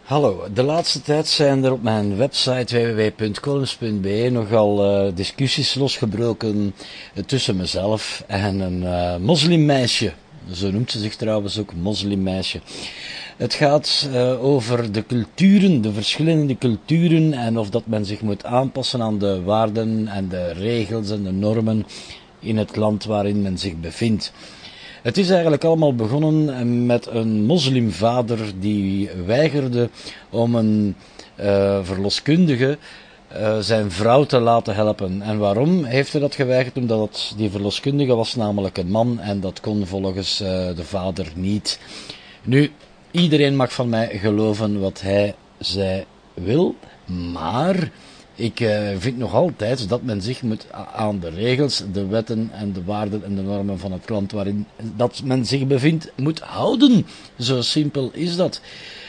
Hallo, de laatste tijd zijn er op mijn website www.columns.be nogal discussies losgebroken tussen mezelf en een moslimmeisje. Zo noemt ze zich trouwens ook, moslimmeisje. Het gaat over de culturen, de verschillende culturen en of dat men zich moet aanpassen aan de waarden en de regels en de normen in het land waarin men zich bevindt. Het is eigenlijk allemaal begonnen met een moslimvader die weigerde om een verloskundige zijn vrouw te laten helpen. En waarom heeft hij dat geweigerd? Omdat die verloskundige was namelijk een man en dat kon volgens de vader niet. Nu, iedereen mag van mij geloven wat zij wil, maar ik vind nog altijd dat men zich moet aan de regels, de wetten en de waarden en de normen van het land waarin dat men zich bevindt, moet houden. Zo simpel is dat.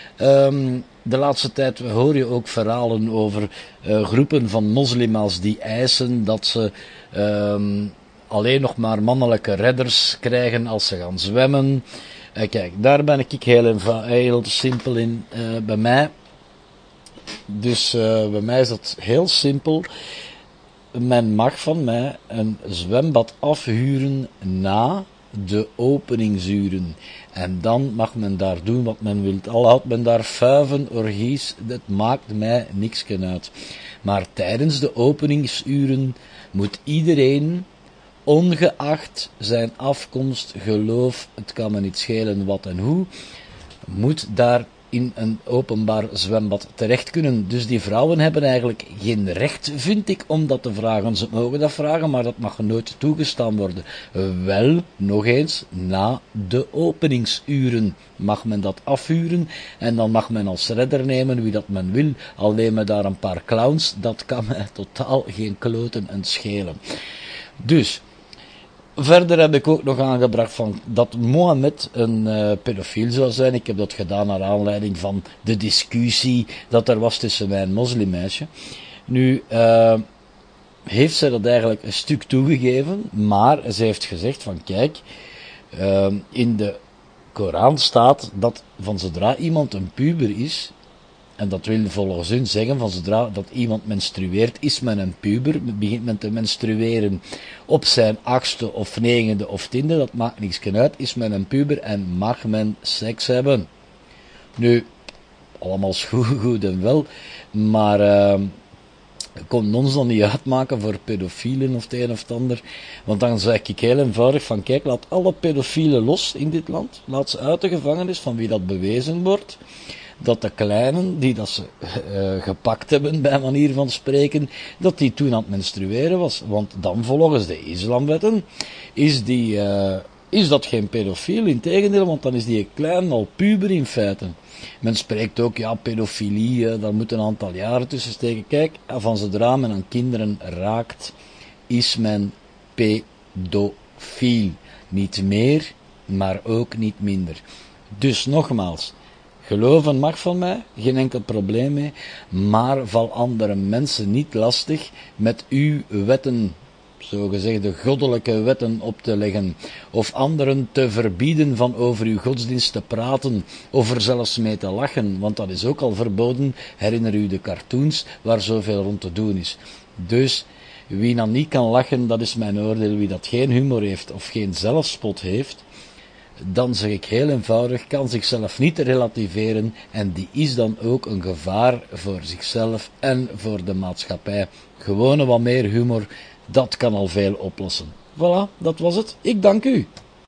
De laatste tijd hoor je ook verhalen over groepen van moslima's die eisen dat ze alleen nog maar mannelijke redders krijgen als ze gaan zwemmen. Kijk, daar ben ik heel simpel in bij mij. Dus bij mij is dat heel simpel. Men mag van mij een zwembad afhuren na de openingsuren. En dan mag men daar doen wat men wil. Al houdt men daar fuiven, orgies, dat maakt mij niks uit. Maar tijdens de openingsuren moet iedereen, ongeacht zijn afkomst, geloof, het kan me niet schelen wat en hoe, moet daar in een openbaar zwembad terecht kunnen. Dus die vrouwen hebben eigenlijk geen recht, vind ik, om dat te vragen. Ze mogen dat vragen, maar dat mag nooit toegestaan worden. Wel, nog eens, na de openingsuren mag men dat afhuren en dan mag men als redder nemen wie dat men wil. Al nemen daar een paar clowns, dat kan mij totaal geen kloten en schelen. Dus verder heb ik ook nog aangebracht van dat Mohammed een pedofiel zou zijn. Ik heb dat gedaan naar aanleiding van de discussie dat er was tussen mij en moslimmeisje. Nu heeft zij dat eigenlijk een stuk toegegeven, maar ze heeft gezegd van kijk, in de Koran staat dat van zodra iemand een puber is, en dat wil volgens hun zeggen, van zodra dat iemand menstrueert, is men een puber, begint men te menstrueren op zijn 8e of 9e of 10e, dat maakt niks uit, is men een puber en mag men seks hebben. Nu, allemaal goed en wel, maar kon ons dan niet uitmaken voor pedofielen of het een of het ander, want dan zei ik heel eenvoudig van kijk, laat alle pedofielen los in dit land, laat ze uit de gevangenis van wie dat bewezen wordt, dat de kleinen, die dat ze gepakt hebben, bij manier van spreken, dat die toen aan het menstrueren was. Want dan, volgens de islamwetten, is dat geen pedofiel. Integendeel, want dan is die klein al puber in feite. Men spreekt ook, ja, pedofilie, daar moet een aantal jaren tussen steken. Kijk, van zodra men aan kinderen raakt, is men pedofiel. Niet meer, maar ook niet minder. Dus nogmaals, geloven mag van mij, geen enkel probleem mee, maar val andere mensen niet lastig met uw wetten, zogezegde goddelijke wetten op te leggen, of anderen te verbieden van over uw godsdienst te praten, of er zelfs mee te lachen, want dat is ook al verboden. Herinner u de cartoons waar zoveel rond te doen is. Dus wie dan niet kan lachen, dat is mijn oordeel. Wie dat geen humor heeft of geen zelfspot heeft, dan zeg ik heel eenvoudig, kan zichzelf niet relativeren en die is dan ook een gevaar voor zichzelf en voor de maatschappij. Gewoon wat meer humor, dat kan al veel oplossen. Voilà, dat was het. Ik dank u.